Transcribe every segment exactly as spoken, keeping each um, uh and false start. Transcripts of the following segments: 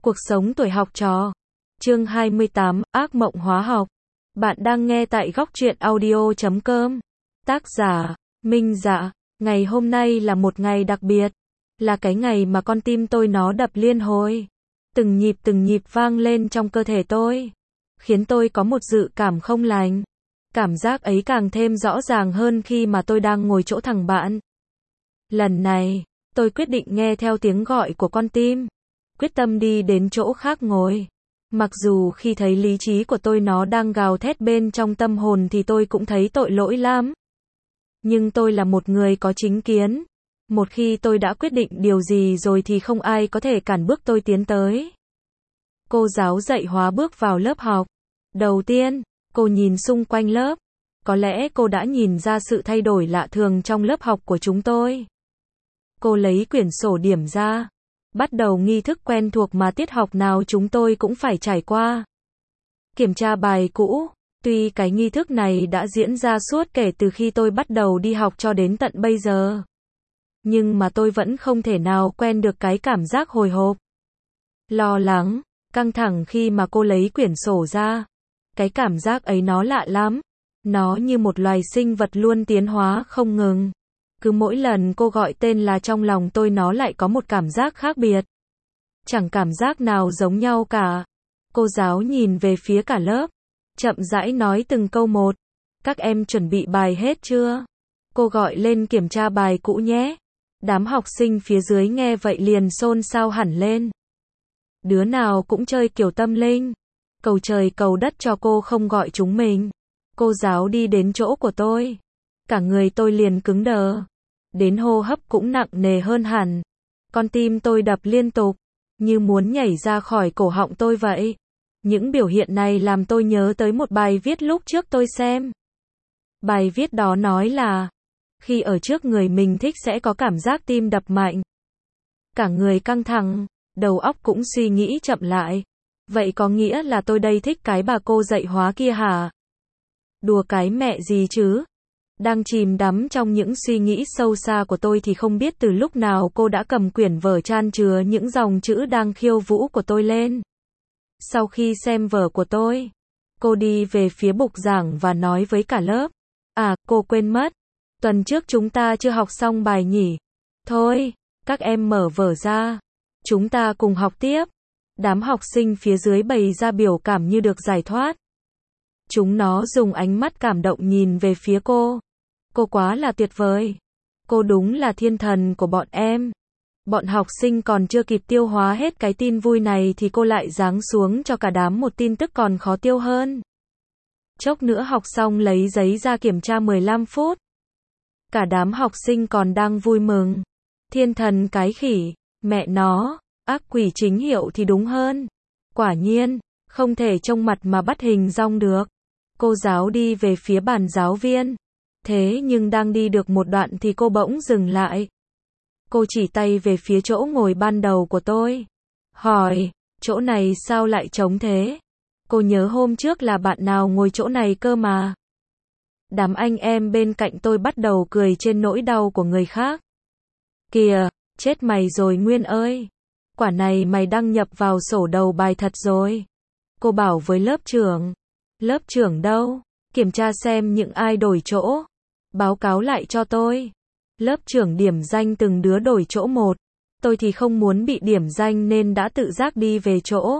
Cuộc sống tuổi học trò. Chương hai mươi tám, ác mộng hóa học. Bạn đang nghe tại góc truyện audio chấm com. Tác giả, Minh Dạ. Ngày hôm nay là một ngày đặc biệt. Là cái ngày mà con tim tôi nó đập liên hồi. Từng nhịp từng nhịp vang lên trong cơ thể tôi. Khiến tôi có một dự cảm không lành. Cảm giác ấy càng thêm rõ ràng hơn khi mà tôi đang ngồi chỗ thằng bạn. Lần này, tôi quyết định nghe theo tiếng gọi của con tim. Quyết tâm đi đến chỗ khác ngồi. Mặc dù khi thấy lý trí của tôi nó đang gào thét bên trong tâm hồn thì tôi cũng thấy tội lỗi lắm. Nhưng tôi là một người có chính kiến. Một khi tôi đã quyết định điều gì rồi thì không ai có thể cản bước tôi tiến tới. Cô giáo dạy hóa bước vào lớp học. Đầu tiên, cô nhìn xung quanh lớp. Có lẽ cô đã nhìn ra sự thay đổi lạ thường trong lớp học của chúng tôi. Cô lấy quyển sổ điểm ra. Bắt đầu nghi thức quen thuộc mà tiết học nào chúng tôi cũng phải trải qua. Kiểm tra bài cũ. Tuy cái nghi thức này đã diễn ra suốt kể từ khi tôi bắt đầu đi học cho đến tận bây giờ. Nhưng mà tôi vẫn không thể nào quen được cái cảm giác hồi hộp. Lo lắng, căng thẳng khi mà cô lấy quyển sổ ra. Cái cảm giác ấy nó lạ lắm. Nó như một loài sinh vật luôn tiến hóa không ngừng. Cứ mỗi lần cô gọi tên là trong lòng tôi nó lại có một cảm giác khác biệt. Chẳng cảm giác nào giống nhau cả. Cô giáo nhìn về phía cả lớp. Chậm rãi nói từng câu một. Các em chuẩn bị bài hết chưa? Cô gọi lên kiểm tra bài cũ nhé. Đám học sinh phía dưới nghe vậy liền xôn xao hẳn lên. Đứa nào cũng chơi kiểu tâm linh. Cầu trời cầu đất cho cô không gọi chúng mình. Cô giáo đi đến chỗ của tôi. Cả người tôi liền cứng đờ. Đến hô hấp cũng nặng nề hơn hẳn. Con tim tôi đập liên tục. Như muốn nhảy ra khỏi cổ họng tôi vậy. Những biểu hiện này làm tôi nhớ tới một bài viết lúc trước tôi xem. Bài viết đó nói là khi ở trước người mình thích sẽ có cảm giác tim đập mạnh. Cả người căng thẳng. Đầu óc cũng suy nghĩ chậm lại. Vậy có nghĩa là tôi đây thích cái bà cô dạy hóa kia hả? Đùa cái mẹ gì chứ? Đang chìm đắm trong những suy nghĩ sâu xa của tôi thì không biết từ lúc nào cô đã cầm quyển vở chan chứa những dòng chữ đang khiêu vũ của tôi lên. Sau khi xem vở của tôi, cô đi về phía bục giảng và nói với cả lớp. À, cô quên mất. Tuần trước chúng ta chưa học xong bài nhỉ? Thôi, các em mở vở ra. Chúng ta cùng học tiếp. Đám học sinh phía dưới bày ra biểu cảm như được giải thoát. Chúng nó dùng ánh mắt cảm động nhìn về phía cô. Cô quá là tuyệt vời. Cô đúng là thiên thần của bọn em. Bọn học sinh còn chưa kịp tiêu hóa hết cái tin vui này thì cô lại giáng xuống cho cả đám một tin tức còn khó tiêu hơn. Chốc nữa học xong lấy giấy ra kiểm tra mười lăm phút. Cả đám học sinh còn đang vui mừng. Thiên thần cái khỉ, mẹ nó, ác quỷ chính hiệu thì đúng hơn. Quả nhiên, không thể trông mặt mà bắt hình dong được. Cô giáo đi về phía bàn giáo viên. Thế nhưng đang đi được một đoạn thì cô bỗng dừng lại. Cô chỉ tay về phía chỗ ngồi ban đầu của tôi. Hỏi, chỗ này sao lại trống thế? Cô nhớ hôm trước là bạn nào ngồi chỗ này cơ mà. Đám anh em bên cạnh tôi bắt đầu cười trên nỗi đau của người khác. Kìa, chết mày rồi Nguyên ơi. Quả này mày đăng nhập vào sổ đầu bài thật rồi. Cô bảo với lớp trưởng. Lớp trưởng đâu? Kiểm tra xem những ai đổi chỗ. Báo cáo lại cho tôi. Lớp trưởng điểm danh từng đứa đổi chỗ một. Tôi thì không muốn bị điểm danh nên đã tự giác đi về chỗ.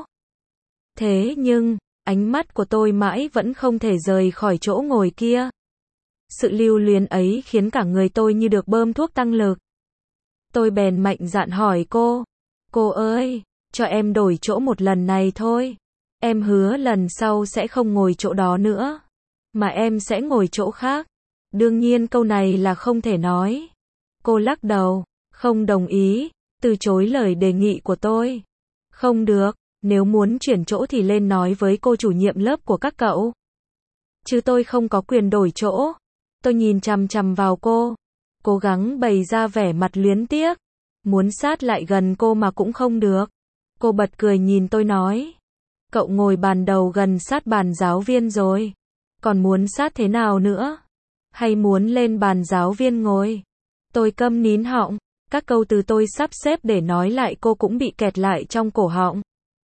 Thế nhưng, ánh mắt của tôi mãi vẫn không thể rời khỏi chỗ ngồi kia. Sự lưu luyến ấy khiến cả người tôi như được bơm thuốc tăng lực. Tôi bèn mạnh dạn hỏi cô. Cô ơi, cho em đổi chỗ một lần này thôi. Em hứa lần sau sẽ không ngồi chỗ đó nữa. Mà em sẽ ngồi chỗ khác. Đương nhiên câu này là không thể nói. Cô lắc đầu, không đồng ý, từ chối lời đề nghị của tôi. Không được, nếu muốn chuyển chỗ thì lên nói với cô chủ nhiệm lớp của các cậu. Chứ tôi không có quyền đổi chỗ. Tôi nhìn chằm chằm vào cô. Cố gắng bày ra vẻ mặt luyến tiếc. Muốn sát lại gần cô mà cũng không được. Cô bật cười nhìn tôi nói. Cậu ngồi bàn đầu gần sát bàn giáo viên rồi. Còn muốn sát thế nào nữa? Hay muốn lên bàn giáo viên ngồi? Tôi câm nín họng. Các câu từ tôi sắp xếp để nói lại cô cũng bị kẹt lại trong cổ họng.